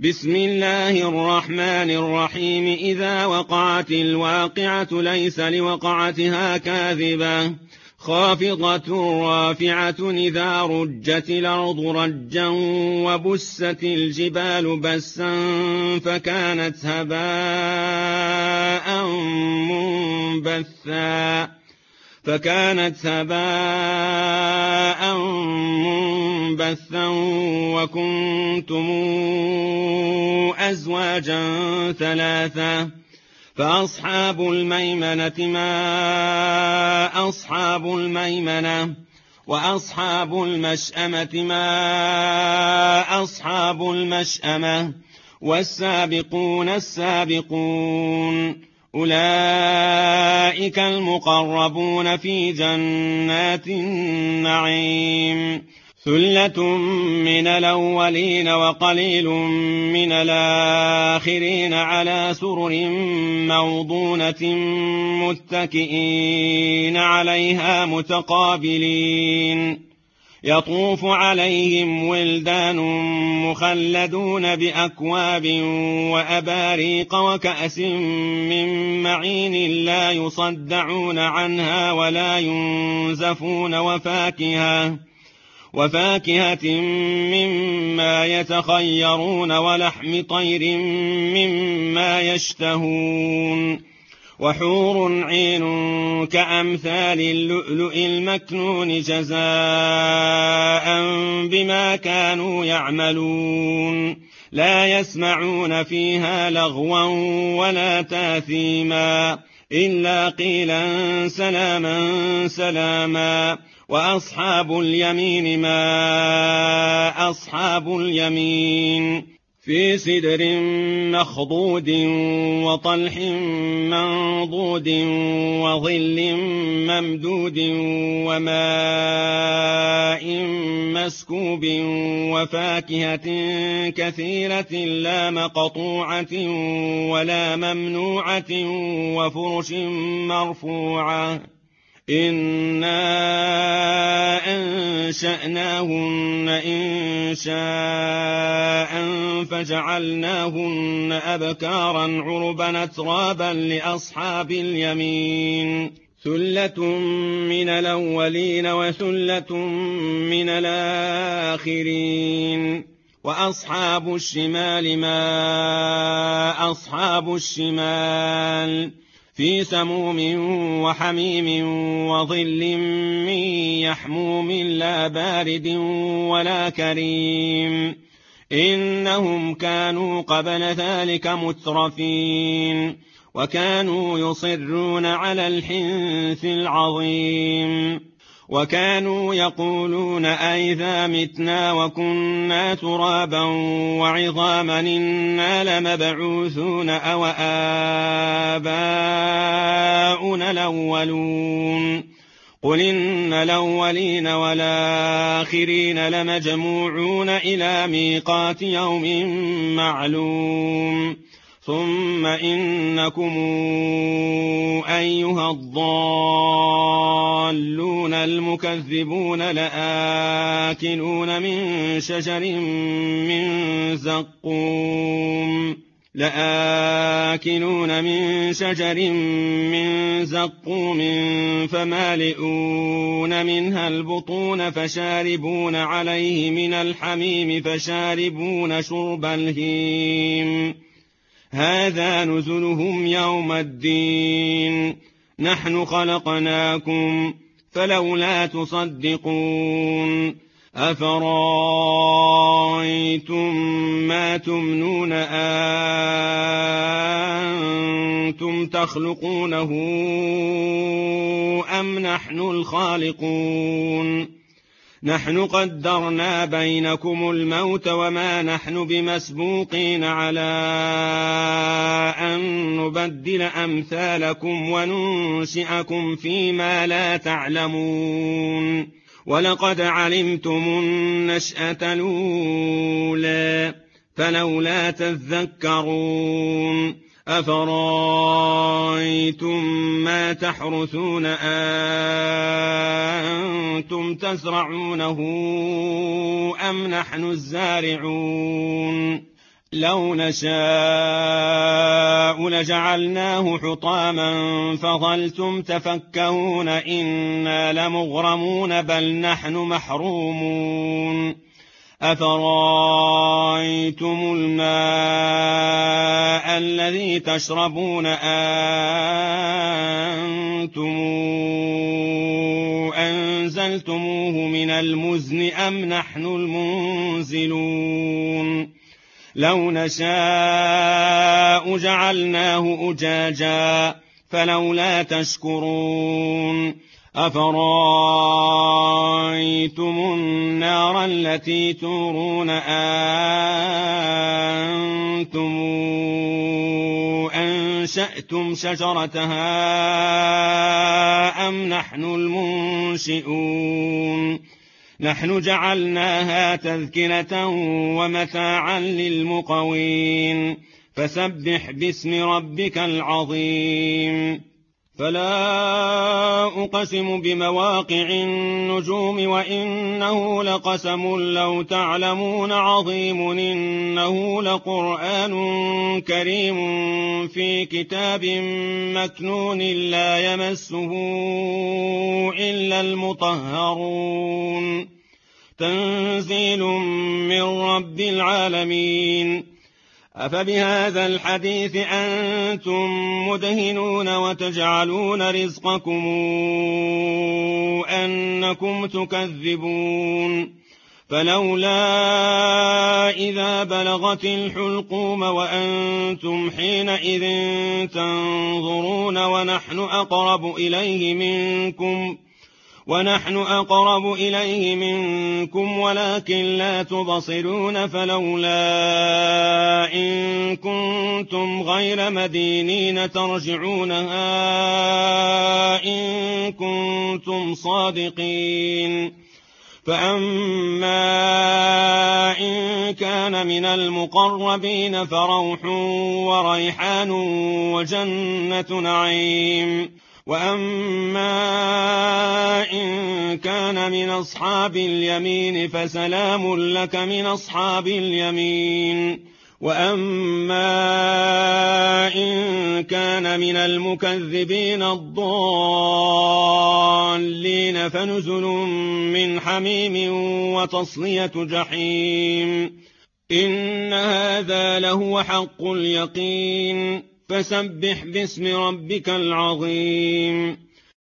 بسم الله الرحمن الرحيم. إذا وقعت الواقعة ليس لوقعتها كاذبة خافضة رافعة إذا رجت الأرض رجا وبست الجبال بسا فكانت هباء منبثا وكنتم أزواجا ثلاثة فأصحاب الميمنة ما أصحاب الميمنة وأصحاب المشأمة ما أصحاب المشأمة والسابقون السابقون أولئك المقربون في جنات النعيم ثلة من الأولين وقليل من الآخرين على سرر موضونة متكئين عليها متقابلين يطوف عليهم ولدان مخلدون بأكواب وأباريق وكأس من معين لا يصدعون عنها ولا ينزفون وفاكهة مما يتخيرون ولحم طير مما يشتهون وحور عين كأمثال اللؤلؤ المكنون جزاء بما كانوا يعملون لا يسمعون فيها لغوا ولا تاثيما إلا قيلا سلاما سلاما وأصحاب اليمين ما أصحاب اليمين في سدر مخضود وطلح منضود وظل ممدود وماء مسكوب وفاكهة كثيرة لا مقطوعة ولا ممنوعة وفرش مرفوعة إنا أنشأناهن إنشاء فجعلناهن أبكارا عربا أترابا لأصحاب اليمين ثلة من الأولين وثلة من الآخرين وأصحاب الشمال ما أصحاب الشمال في سموم وحميم وظل من يحموم لا بارد ولا كريم إنهم كانوا قبل ذلك مترفين وكانوا يصرون على الحنث العظيم وكانوا يقولون أئذا متنا وكنا ترابا وعظاما إنا لمبعوثون أو آباؤنا الأولون قل إن الأولين والآخرين لمجموعون إلى ميقات يوم معلوم ثم إنكم أيها الضالون المكذبون لآكلون من شجر من زقوم فمالئون منها البطون فشاربون عليه من الحميم فشاربون شرب الهيم هذا نزلهم يوم الدين نحن خلقناكم فلولا تصدقون أفرأيتم ما تمنون أنتم تخلقونه أم نحن الخالقون نحن قدرنا بينكم الموت وما نحن بمسبوقين على أن نبدل أمثالكم وننشئكم فيما لا تعلمون ولقد علمتم النشأة الأولى فلولا تذكرون أفرأيتم ما تحرثون أنتم تزرعونه أم نحن الزارعون لو نشاء لجعلناه حطاما فظلتم تفكهون إنا لمغرمون بل نحن محرومون أفرأيتم الماء الذي تشربون أنتم أنزلتموه من المزن أم نحن المنزلون لو نشاء جعلناه أجاجا فلولا تشكرون أفرأيتم النار التي تورون أنتم أنشأتم شجرتها أم نحن المنشئون نحن جعلناها تذكرة ومتاعا للمقوين فسبح باسم ربك العظيم فلا أقسم بمواقع النجوم وإنه لقسم لو تعلمون عظيم إنه لقرآن كريم في كتاب مكنون لا يمسه إلا المطهرون تنزيل من رب العالمين أفبهذا الحديث أنتم مدهنون وتجعلون رزقكم أنكم تكذبون فلولا إذا بلغت الحلقوم وأنتم حينئذ تنظرون ونحن أقرب إليه منكم ولكن لا تبصرون فلولا إن كنتم غير مدينين ترجعونها إن كنتم صادقين فأما إن كان من المقربين فروح وريحان وجنة نعيم وأما إن كان من أصحاب اليمين فسلام لك من أصحاب اليمين وأما إن كان من المكذبين الضالين فنزل من حميم وتصلية جحيم إن هذا لهو حق اليقين فسبح باسم ربك العظيم